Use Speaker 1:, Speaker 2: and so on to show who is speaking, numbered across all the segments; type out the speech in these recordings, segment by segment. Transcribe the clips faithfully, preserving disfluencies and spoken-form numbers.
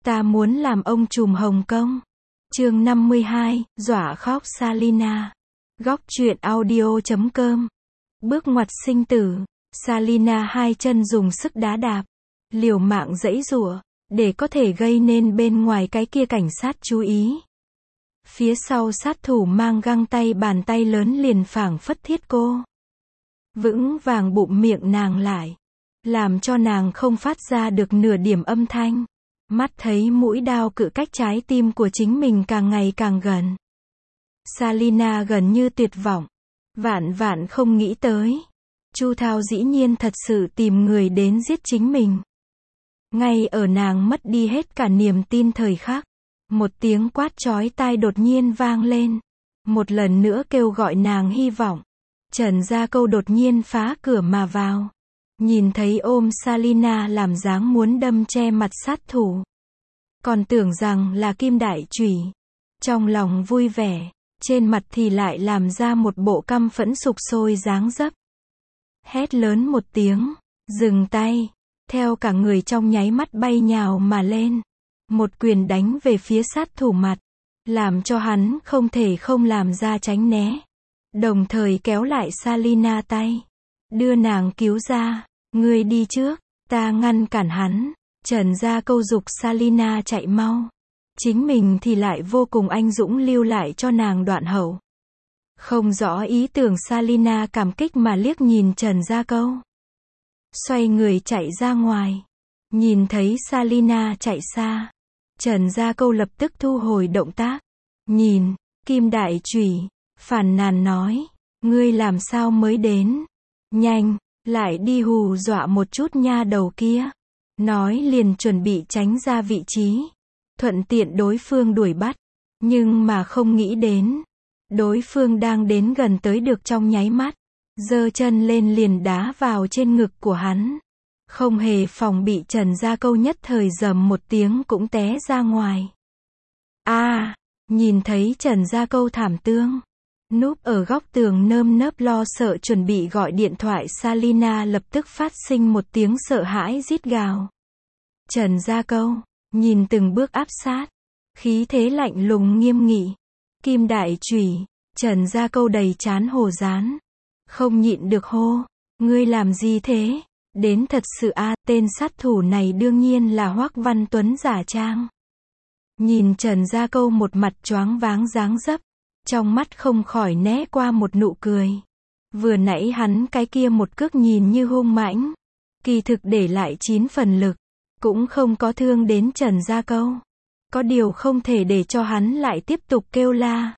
Speaker 1: Ta muốn làm ông trùm Hồng Kông. Chương năm mươi hai, dọa khóc Salina. Góc truyện audio chấm com. Bước ngoặt sinh tử. Salina hai chân dùng sức đá đạp, liều mạng giãy giụa, để có thể gây nên bên ngoài cái kia cảnh sát chú ý. Phía sau sát thủ mang găng tay bàn tay lớn liền phảng phất thiết cô. Vững vàng bụm miệng nàng lại, làm cho nàng không phát ra được nửa điểm âm thanh. Mắt thấy mũi đao cự cách trái tim của chính mình càng ngày càng gần. Salina gần như tuyệt vọng. Vạn vạn không nghĩ tới. Chu Thao dĩ nhiên thật sự tìm người đến giết chính mình. Ngay ở nàng mất đi hết cả niềm tin thời khắc, một tiếng quát chói tai đột nhiên vang lên. Một lần nữa kêu gọi nàng hy vọng. Trần Gia Câu đột nhiên phá cửa mà vào. Nhìn thấy ôm Salina làm dáng muốn đâm che mặt sát thủ. Còn tưởng rằng là kim đại chùy. Trong lòng vui vẻ, trên mặt thì lại làm ra một bộ căm phẫn sục sôi dáng dấp. Hét lớn một tiếng, dừng tay, theo cả người trong nháy mắt bay nhào mà lên. Một quyền đánh về phía sát thủ mặt, làm cho hắn không thể không làm ra tránh né. Đồng thời kéo lại Salina tay, đưa nàng cứu ra. Ngươi đi trước, ta ngăn cản hắn. Trần Gia Câu giục Salina chạy mau. Chính mình thì lại vô cùng anh dũng lưu lại cho nàng đoạn hậu. Không rõ ý tưởng Salina cảm kích mà liếc nhìn Trần Gia Câu. Xoay người chạy ra ngoài. Nhìn thấy Salina chạy xa, Trần Gia Câu lập tức thu hồi động tác. Nhìn, kim đại chùy, phàn nàn nói, ngươi làm sao mới đến? Nhanh, lại đi hù dọa một chút nha đầu kia. Nói liền chuẩn bị tránh ra vị trí, thuận tiện đối phương đuổi bắt. Nhưng mà không nghĩ đến, đối phương đang đến gần tới được trong nháy mắt, giơ chân lên liền đá vào trên ngực của hắn. Không hề phòng bị, Trần Gia Câu nhất thời rầm một tiếng cũng té ra ngoài. A, à, nhìn thấy Trần Gia Câu thảm tương, núp ở góc tường nơm nớp lo sợ chuẩn bị gọi điện thoại, Salina lập tức phát sinh một tiếng sợ hãi rít gào. Trần Gia Câu, nhìn từng bước áp sát, khí thế lạnh lùng nghiêm nghị. Kim đại chùy, Trần Gia Câu đầy chán hồ dán. Không nhịn được hô, ngươi làm gì thế? Đến thật sự a, à, tên sát thủ này đương nhiên là Hoắc Văn Tuấn giả trang. Nhìn Trần Gia Câu một mặt choáng váng dáng dấp, trong mắt không khỏi né qua một nụ cười. Vừa nãy hắn cái kia một cước nhìn như hung mãnh, kỳ thực để lại chín phần lực, cũng không có thương đến Trần Gia Câu. Có điều không thể để cho hắn lại tiếp tục kêu la.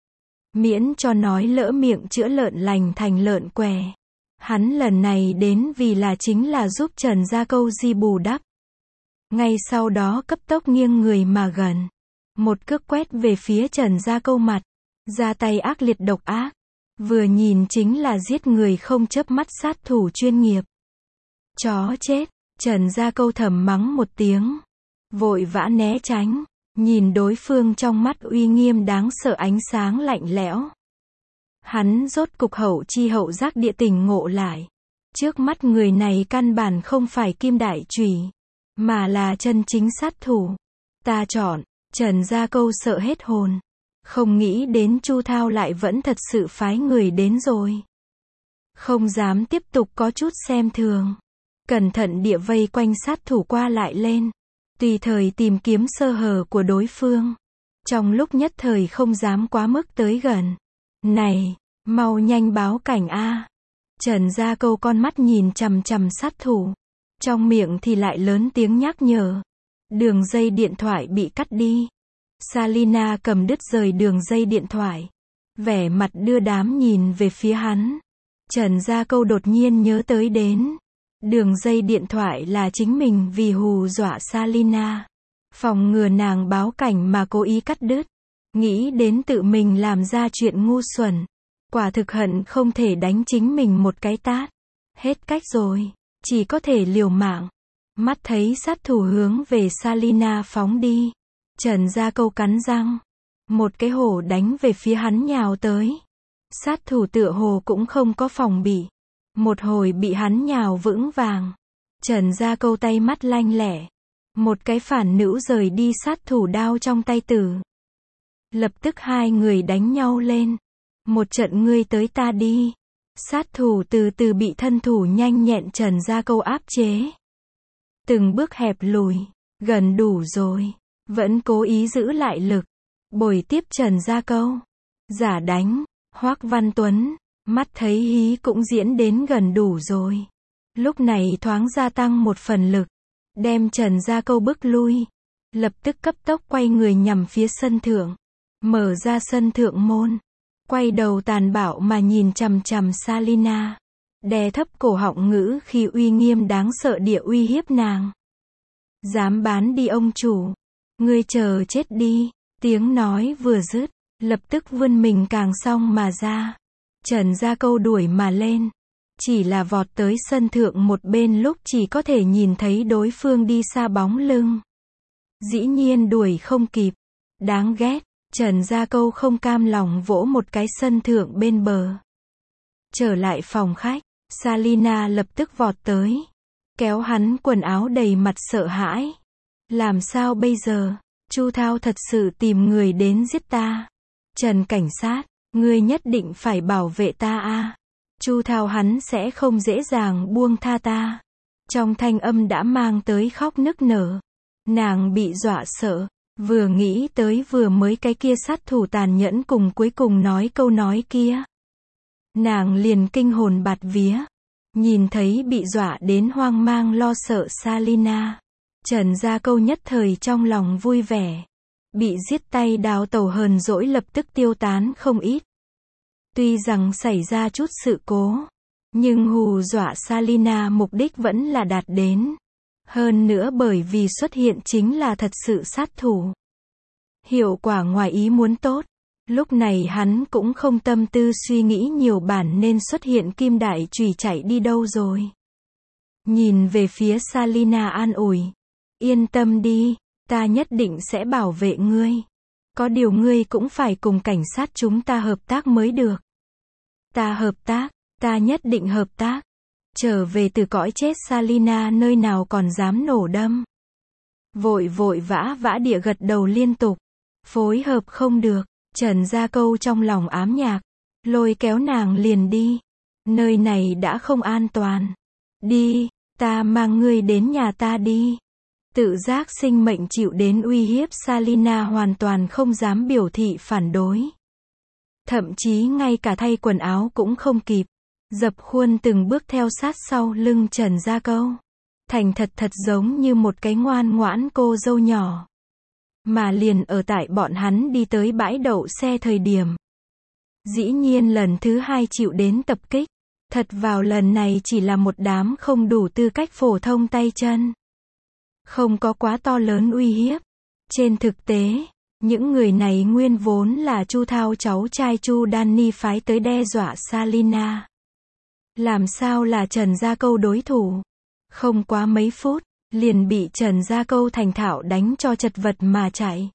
Speaker 1: Miễn cho nói lỡ miệng chữa lợn lành thành lợn què. Hắn lần này đến vì là chính là giúp Trần Gia Câu di bù đắp. Ngay sau đó cấp tốc nghiêng người mà gần. Một cước quét về phía Trần Gia Câu mặt. Ra tay ác liệt độc ác. Vừa nhìn chính là giết người không chớp mắt sát thủ chuyên nghiệp. Chó chết, Trần Gia Câu thầm mắng một tiếng. Vội vã né tránh. Nhìn đối phương trong mắt uy nghiêm đáng sợ ánh sáng lạnh lẽo. Hắn rốt cục hậu chi hậu giác địa tỉnh ngộ lại. Trước mắt người này căn bản không phải kim đại chùy, mà là chân chính sát thủ. Ta chọn. Trần Gia Câu sợ hết hồn. Không nghĩ đến Chu Thao lại vẫn thật sự phái người đến rồi. Không dám tiếp tục có chút xem thường. Cẩn thận địa vây quanh sát thủ qua lại lên. Tùy thời tìm kiếm sơ hở của đối phương. Trong lúc nhất thời không dám quá mức tới gần. Này, mau nhanh báo cảnh a. Trần Gia Câu con mắt nhìn chằm chằm sát thủ. Trong miệng thì lại lớn tiếng nhắc nhở. Đường dây điện thoại bị cắt đi. Salina cầm đứt rời đường dây điện thoại. Vẻ mặt đưa đám nhìn về phía hắn. Trần Gia Câu đột nhiên nhớ tới đến. Đường dây điện thoại là chính mình vì hù dọa Salina. Phòng ngừa nàng báo cảnh mà cố ý cắt đứt. Nghĩ đến tự mình làm ra chuyện ngu xuẩn. Quả thực hận không thể đánh chính mình một cái tát. Hết cách rồi. Chỉ có thể liều mạng. Mắt thấy sát thủ hướng về Salina phóng đi. Trần Gia Câu cắn răng. Một cái hổ đánh về phía hắn nhào tới. Sát thủ tựa hồ cũng không có phòng bị. Một hồi bị hắn nhào vững vàng. Trần Gia Câu tay mắt lanh lẹ. Một cái phản nữ rời đi sát thủ đao trong tay tử. Lập tức hai người đánh nhau lên. Một trận ngươi tới ta đi. Sát thủ từ từ bị thân thủ nhanh nhẹn Trần Gia Câu áp chế. Từng bước hẹp lùi. Gần đủ rồi. Vẫn cố ý giữ lại lực. Bồi tiếp Trần Gia Câu. Giả đánh. Hoắc Văn Tuấn. Mắt thấy hí cũng diễn đến gần đủ rồi. Lúc này thoáng gia tăng một phần lực. Đem Trần Gia Câu bức lui. Lập tức cấp tốc quay người nhằm phía sân thượng. Mở ra sân thượng môn. Quay đầu tàn bạo mà nhìn chằm chằm Salina. Đè thấp cổ họng ngữ khi uy nghiêm đáng sợ địa uy hiếp nàng. Dám bán đi ông chủ. Ngươi chờ chết đi. Tiếng nói vừa dứt. Lập tức vươn mình càng song mà ra. Trần Gia Câu đuổi mà lên. Chỉ là vọt tới sân thượng một bên lúc chỉ có thể nhìn thấy đối phương đi xa bóng lưng. Dĩ nhiên đuổi không kịp. Đáng ghét. Trần Gia Câu không cam lòng vỗ một cái sân thượng bên bờ. Trở lại phòng khách. Salina lập tức vọt tới. Kéo hắn quần áo đầy mặt sợ hãi. Làm sao bây giờ? Chu Thao thật sự tìm người đến giết ta. Trần cảnh sát, ngươi nhất định phải bảo vệ ta a. Chu Thao hắn sẽ không dễ dàng buông tha ta. Trong thanh âm đã mang tới khóc nức nở. Nàng bị dọa sợ. Vừa nghĩ tới vừa mới cái kia sát thủ tàn nhẫn cùng cuối cùng nói câu nói kia. Nàng liền kinh hồn bạt vía. Nhìn thấy bị dọa đến hoang mang lo sợ Salina. Trần Gia Câu nhất thời trong lòng vui vẻ. Bị giết tay đào tẩu hờn dỗi lập tức tiêu tán không ít. Tuy rằng xảy ra chút sự cố. Nhưng hù dọa Salina mục đích vẫn là đạt đến. Hơn nữa bởi vì xuất hiện chính là thật sự sát thủ. Hiệu quả ngoài ý muốn tốt. Lúc này hắn cũng không tâm tư suy nghĩ nhiều bản nên xuất hiện kim đại chùy chạy đi đâu rồi. Nhìn về phía Salina an ủi. Yên tâm đi, ta nhất định sẽ bảo vệ ngươi. Có điều ngươi cũng phải cùng cảnh sát chúng ta hợp tác mới được. Ta hợp tác, ta nhất định hợp tác. Trở về từ cõi chết Salina nơi nào còn dám nổ đâm. Vội vội vã vã địa gật đầu liên tục. Phối hợp không được. Trần Gia Câu trong lòng ám nhạc. Lôi kéo nàng liền đi. Nơi này đã không an toàn. Đi, ta mang ngươi đến nhà ta đi. Tự giác sinh mệnh chịu đến uy hiếp Salina hoàn toàn không dám biểu thị phản đối. Thậm chí ngay cả thay quần áo cũng không kịp. Dập khuôn từng bước theo sát sau lưng Trần Gia Câu. Thành thật thật giống như một cái ngoan ngoãn cô dâu nhỏ. Mà liền ở tại bọn hắn đi tới bãi đậu xe thời điểm. Dĩ nhiên lần thứ hai chịu đến tập kích. Thật vào lần này chỉ là một đám không đủ tư cách phổ thông tay chân. Không có quá to lớn uy hiếp. Trên thực tế, những người này nguyên vốn là Chu Thao cháu trai Chu Danny phái tới đe dọa Salina. Làm sao là Trần Gia Câu đối thủ? Không quá mấy phút, liền bị Trần Gia Câu thành thạo đánh cho chật vật mà chạy.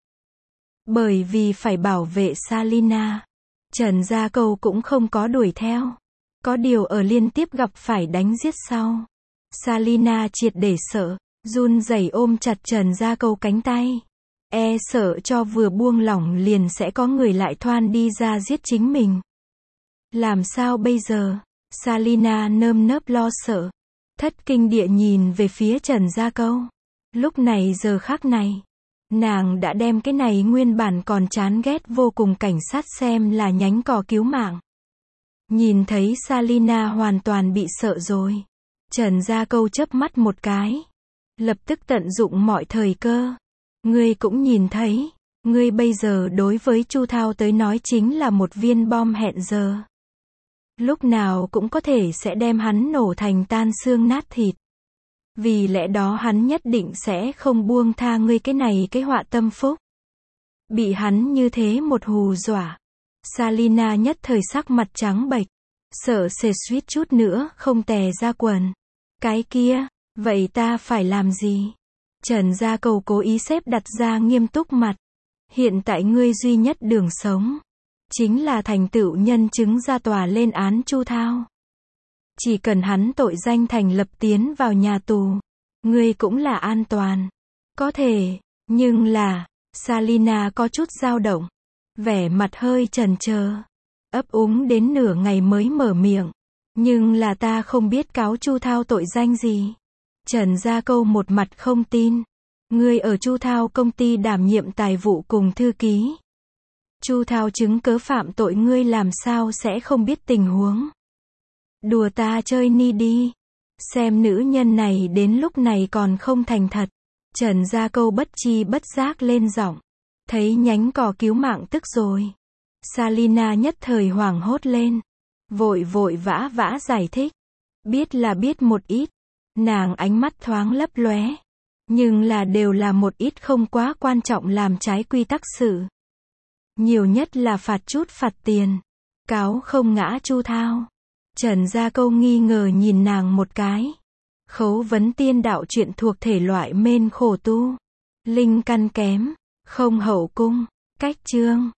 Speaker 1: Bởi vì phải bảo vệ Salina, Trần Gia Câu cũng không có đuổi theo. Có điều ở liên tiếp gặp phải đánh giết sau. Salina triệt để sợ, run rẩy ôm chặt Trần Gia Câu cánh tay. E sợ cho vừa buông lỏng liền sẽ có người lại thoan đi ra giết chính mình. Làm sao bây giờ? Salina nơm nớp lo sợ. Thất kinh địa nhìn về phía Trần Gia Câu. Lúc này giờ khắc này. Nàng đã đem cái này nguyên bản còn chán ghét vô cùng cảnh sát xem là nhánh cỏ cứu mạng. Nhìn thấy Salina hoàn toàn bị sợ rồi. Trần Gia Câu chớp mắt một cái. Lập tức tận dụng mọi thời cơ. Ngươi cũng nhìn thấy. Ngươi bây giờ đối với Chu Thao tới nói chính là một viên bom hẹn giờ. Lúc nào cũng có thể sẽ đem hắn nổ thành tan xương nát thịt. Vì lẽ đó hắn nhất định sẽ không buông tha ngươi cái này cái họa tâm phúc. Bị hắn như thế một hù dọa. Salina nhất thời sắc mặt trắng bệch. Sợ sệt suýt chút nữa không tè ra quần. Cái kia, vậy ta phải làm gì? Trần Gia Câu cố ý xếp đặt ra nghiêm túc mặt. Hiện tại ngươi duy nhất đường sống. Chính là thành tựu nhân chứng ra tòa lên án Chu Thao. Chỉ cần hắn tội danh thành lập tiến vào nhà tù. Ngươi cũng là an toàn. Có thể, nhưng là, Salina có chút dao động. Vẻ mặt hơi chần chờ. Ấp úng đến nửa ngày mới mở miệng. Nhưng là ta không biết cáo Chu Thao tội danh gì. Trần Gia Câu một mặt không tin. Ngươi ở Chu Thao công ty đảm nhiệm tài vụ cùng thư ký. Chu Thao chứng cớ phạm tội ngươi làm sao sẽ không biết tình huống. Đùa ta chơi ni đi. Xem nữ nhân này đến lúc này còn không thành thật. Trần Gia Câu bất chi bất giác lên giọng. Thấy nhánh cỏ cứu mạng tức rồi. Salina nhất thời hoảng hốt lên. Vội vội vã vã giải thích. Biết là biết một ít. Nàng ánh mắt thoáng lấp lóe. Nhưng là đều là một ít không quá quan trọng làm trái quy tắc sự. Nhiều nhất là phạt chút phạt tiền. Cáo không ngã Chu Thao. Trần Gia Câu nghi ngờ nhìn nàng một cái. Khấu vấn tiên đạo chuyện thuộc thể loại mên khổ tu. Linh căn kém. Không hậu cung. Cách chương.